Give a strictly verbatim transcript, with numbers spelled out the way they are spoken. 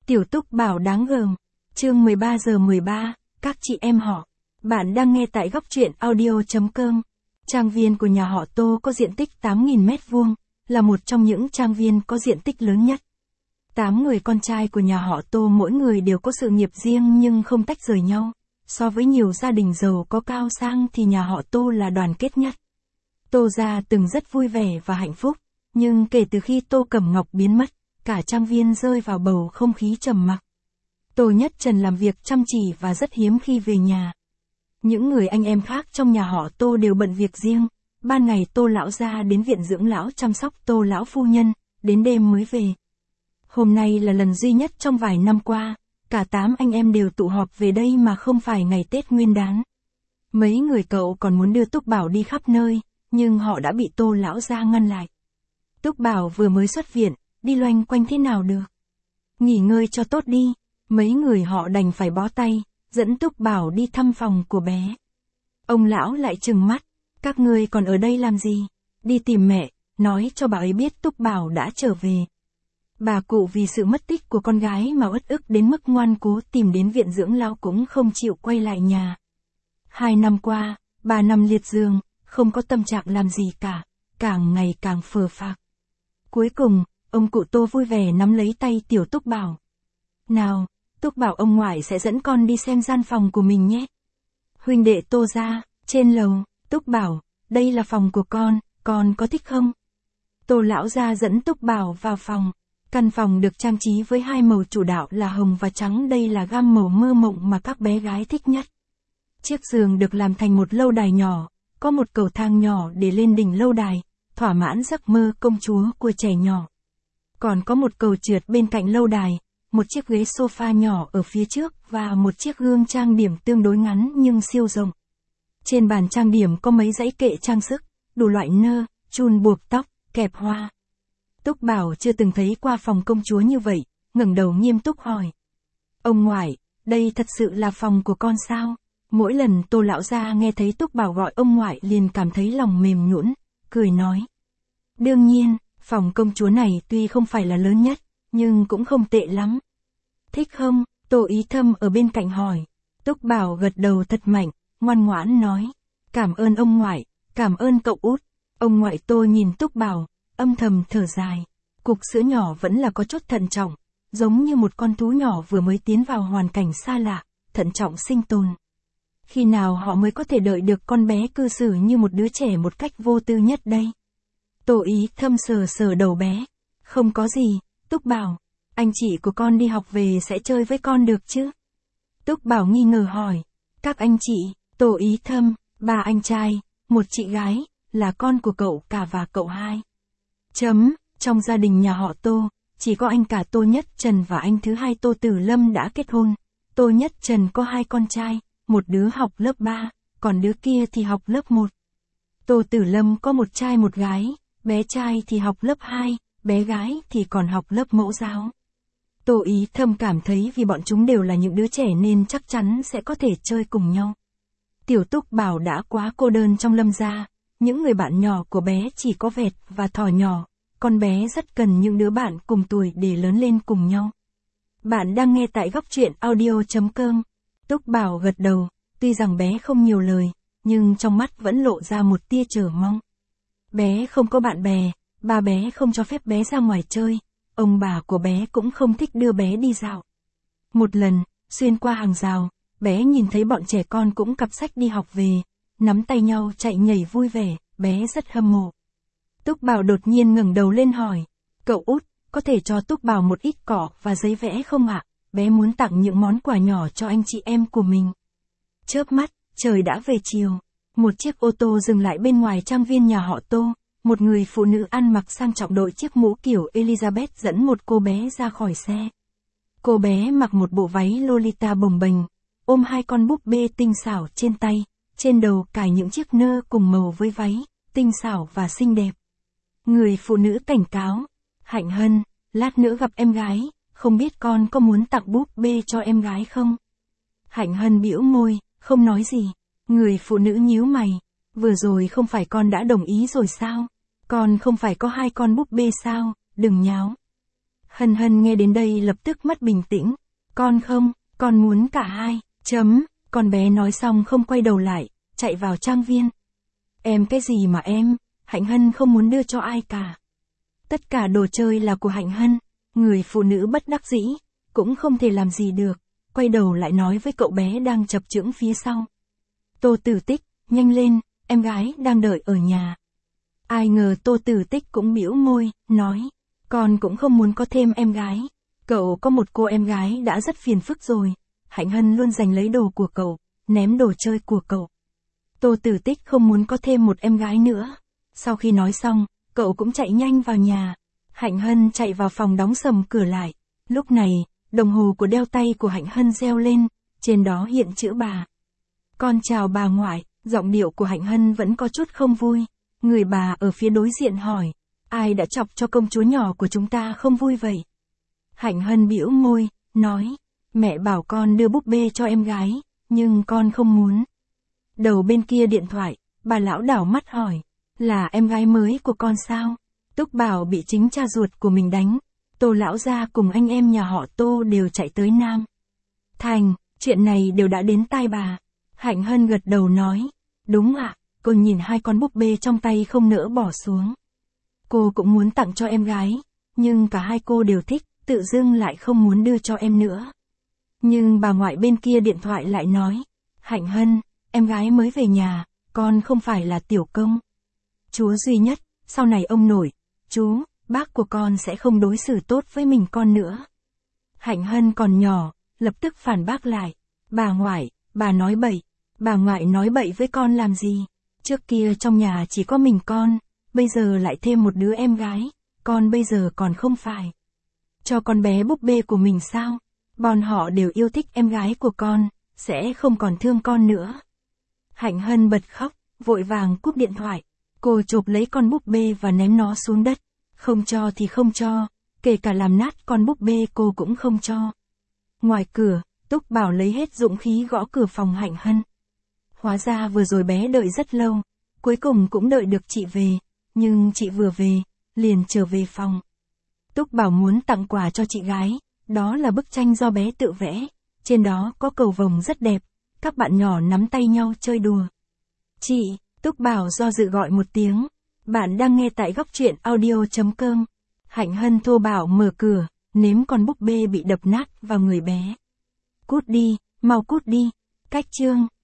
Tiểu Túc Bảo đáng gờm. Chương mười ba giờ mười ba, các chị em họ. Bạn đang nghe tại góc truyện audio chấm com. Trang viên của nhà họ Tô có diện tích tám nghìn mét vuông, là một trong những trang viên có diện tích lớn nhất. Tám người con trai của nhà họ Tô mỗi người đều có sự nghiệp riêng nhưng không tách rời nhau. So với nhiều gia đình giàu có cao sang thì nhà họ Tô là đoàn kết nhất. Tô gia từng rất vui vẻ và hạnh phúc, nhưng kể từ khi Tô Cẩm Ngọc biến mất, cả trang viên rơi vào bầu không khí trầm mặc. Tô Nhất Trần làm việc chăm chỉ và rất hiếm khi về nhà. Những người anh em khác trong nhà họ Tô đều bận việc riêng, ban ngày Tô lão gia đến viện dưỡng lão chăm sóc Tô lão phu nhân, đến đêm mới về. Hôm nay là lần duy nhất trong vài năm qua, cả tám anh em đều tụ họp về đây mà không phải ngày Tết Nguyên đán. Mấy người cậu còn muốn đưa Túc Bảo đi khắp nơi, nhưng họ đã bị Tô lão gia ngăn lại. Túc Bảo vừa mới xuất viện, đi loanh quanh thế nào được. Nghỉ ngơi cho tốt đi, mấy người họ đành phải bó tay, dẫn Túc Bảo đi thăm phòng của bé. Ông lão lại trừng mắt, các ngươi còn ở đây làm gì? Đi tìm mẹ, nói cho bà ấy biết Túc Bảo đã trở về. Bà cụ vì sự mất tích của con gái mà uất ức đến mức ngoan cố tìm đến viện dưỡng lão cũng không chịu quay lại nhà. Hai năm qua, bà nằm liệt giường, không có tâm trạng làm gì cả, càng ngày càng phờ phạc. Cuối cùng, ông cụ Tô vui vẻ nắm lấy tay tiểu Túc Bảo. Nào, Túc Bảo ông ngoại sẽ dẫn con đi xem gian phòng của mình nhé. Huynh đệ Tô gia, trên lầu, Túc Bảo, đây là phòng của con, con có thích không? Tô lão gia dẫn Túc Bảo vào phòng. Căn phòng được trang trí với hai màu chủ đạo là hồng và trắng, đây là gam màu mơ mộng mà các bé gái thích nhất. Chiếc giường được làm thành một lâu đài nhỏ, có một cầu thang nhỏ để lên đỉnh lâu đài, thỏa mãn giấc mơ công chúa của trẻ nhỏ. Còn có một cầu trượt bên cạnh lâu đài, một chiếc ghế sofa nhỏ ở phía trước và một chiếc gương trang điểm tương đối ngắn nhưng siêu rộng. Trên bàn trang điểm có mấy dãy kệ trang sức, đủ loại nơ, chun buộc tóc, kẹp hoa. Túc Bảo chưa từng thấy qua phòng công chúa như vậy, ngẩng đầu nghiêm túc hỏi. Ông ngoại, đây thật sự là phòng của con sao? Mỗi lần Tô lão gia nghe thấy Túc Bảo gọi ông ngoại liền cảm thấy lòng mềm nhũn, cười nói. Đương nhiên, phòng công chúa này tuy không phải là lớn nhất, nhưng cũng không tệ lắm. Thích không? Tô Ý Thâm ở bên cạnh hỏi. Túc Bảo gật đầu thật mạnh, ngoan ngoãn nói. Cảm ơn ông ngoại, cảm ơn cậu út. Ông ngoại Tô nhìn Túc Bảo, âm thầm thở dài. Cục sữa nhỏ vẫn là có chút thận trọng, giống như một con thú nhỏ vừa mới tiến vào hoàn cảnh xa lạ, thận trọng sinh tồn. Khi nào họ mới có thể đợi được con bé cư xử như một đứa trẻ một cách vô tư nhất đây? Tô Ý Thâm sờ sờ đầu bé. Không có gì, Túc Bảo, anh chị của con đi học về sẽ chơi với con được chứ? Túc Bảo nghi ngờ hỏi. Các anh chị, Tô Ý Thâm, ba anh trai, một chị gái, là con của cậu cả và cậu hai. Chấm, trong gia đình nhà họ Tô, chỉ có anh cả Tô Nhất Trần và anh thứ hai Tô Tử Lâm đã kết hôn. Tô Nhất Trần có hai con trai, một đứa học lớp ba, còn đứa kia thì học lớp một. Tô Tử Lâm có một trai một gái, bé trai thì học lớp hai, bé gái thì còn học lớp mẫu giáo. Tô Ý Thâm cảm thấy vì bọn chúng đều là những đứa trẻ nên chắc chắn sẽ có thể chơi cùng nhau. Tiểu Túc Bảo đã quá cô đơn trong Lâm gia, những người bạn nhỏ của bé chỉ có vẹt và thỏ nhỏ, con bé rất cần những đứa bạn cùng tuổi để lớn lên cùng nhau. Bạn đang nghe tại góc truyện audio chấm com. Túc Bảo gật đầu, tuy rằng bé không nhiều lời, nhưng trong mắt vẫn lộ ra một tia chờ mong. Bé không có bạn bè, ba bé không cho phép bé ra ngoài chơi, ông bà của bé cũng không thích đưa bé đi dạo. Một lần, xuyên qua hàng rào, bé nhìn thấy bọn trẻ con cũng cặp sách đi học về, nắm tay nhau chạy nhảy vui vẻ, bé rất hâm mộ. Túc Bảo đột nhiên ngẩng đầu lên hỏi, cậu út, có thể cho Túc Bảo một ít cỏ và giấy vẽ không ạ? Bé muốn tặng những món quà nhỏ cho anh chị em của mình. Chớp mắt, trời đã về chiều. Một chiếc ô tô dừng lại bên ngoài trang viên nhà họ Tô. Một người phụ nữ ăn mặc sang trọng đội chiếc mũ kiểu Elizabeth dẫn một cô bé ra khỏi xe. Cô bé mặc một bộ váy Lolita bồng bềnh, ôm hai con búp bê tinh xảo trên tay, trên đầu cài những chiếc nơ cùng màu với váy, tinh xảo và xinh đẹp. Người phụ nữ cảnh cáo, Hạnh Hân, lát nữa gặp em gái, không biết con có muốn tặng búp bê cho em gái không? Hạnh Hân bĩu môi, không nói gì. Người phụ nữ nhíu mày, vừa rồi không phải con đã đồng ý rồi sao? Con không phải có hai con búp bê sao, đừng nháo. Hân Hân nghe đến đây lập tức mất bình tĩnh. Con không, con muốn cả hai, chấm, con bé nói xong không quay đầu lại, chạy vào trang viên. Em cái gì mà em, Hạnh Hân không muốn đưa cho ai cả. Tất cả đồ chơi là của Hạnh Hân, người phụ nữ bất đắc dĩ, cũng không thể làm gì được, quay đầu lại nói với cậu bé đang chập chững phía sau. Tô Tử Tích, nhanh lên, em gái đang đợi ở nhà. Ai ngờ Tô Tử Tích cũng bĩu môi, nói, con cũng không muốn có thêm em gái. Cậu có một cô em gái đã rất phiền phức rồi. Hạnh Hân luôn giành lấy đồ của cậu, ném đồ chơi của cậu. Tô Tử Tích không muốn có thêm một em gái nữa. Sau khi nói xong, cậu cũng chạy nhanh vào nhà. Hạnh Hân chạy vào phòng đóng sầm cửa lại. Lúc này, đồng hồ của đeo tay của Hạnh Hân reo lên, trên đó hiện chữ bà. Con chào bà ngoại, giọng điệu của Hạnh Hân vẫn có chút không vui. Người bà ở phía đối diện hỏi, ai đã chọc cho công chúa nhỏ của chúng ta không vui vậy? Hạnh Hân bĩu môi, nói, mẹ bảo con đưa búp bê cho em gái, nhưng con không muốn. Đầu bên kia điện thoại, bà lão đảo mắt hỏi, là em gái mới của con sao? Túc Bảo bị chính cha ruột của mình đánh. Tô lão gia cùng anh em nhà họ Tô đều chạy tới Nam Thành, chuyện này đều đã đến tai bà. Hạnh Hân gật đầu nói, đúng ạ, cô nhìn hai con búp bê trong tay không nỡ bỏ xuống. Cô cũng muốn tặng cho em gái, nhưng cả hai cô đều thích, tự dưng lại không muốn đưa cho em nữa. Nhưng bà ngoại bên kia điện thoại lại nói, Hạnh Hân, em gái mới về nhà, con không phải là tiểu công chúa duy nhất, sau này ông nội, chú, bác của con sẽ không đối xử tốt với mình con nữa. Hạnh Hân còn nhỏ, lập tức phản bác lại, bà ngoại, bà nói bậy, bà ngoại nói bậy với con làm gì? Trước kia trong nhà chỉ có mình con, bây giờ lại thêm một đứa em gái, con bây giờ còn không phải cho con bé búp bê của mình sao? Bọn họ đều yêu thích em gái của con, sẽ không còn thương con nữa. Hạnh Hân bật khóc, vội vàng cúp điện thoại. Cô chộp lấy con búp bê và ném nó xuống đất. Không cho thì không cho, kể cả làm nát con búp bê cô cũng không cho. Ngoài cửa, Túc Bảo lấy hết dũng khí gõ cửa phòng Hạnh Hân. Hóa ra vừa rồi bé đợi rất lâu, cuối cùng cũng đợi được chị về, nhưng chị vừa về, liền trở về phòng. Túc Bảo muốn tặng quà cho chị gái, đó là bức tranh do bé tự vẽ, trên đó có cầu vồng rất đẹp, các bạn nhỏ nắm tay nhau chơi đùa. Chị, Túc Bảo do dự gọi một tiếng, bạn đang nghe tại góc truyện audio chấm com. Hạnh Hân thô bạo mở cửa, ném con búp bê bị đập nát vào người bé. Cút đi, mau cút đi, cách chương.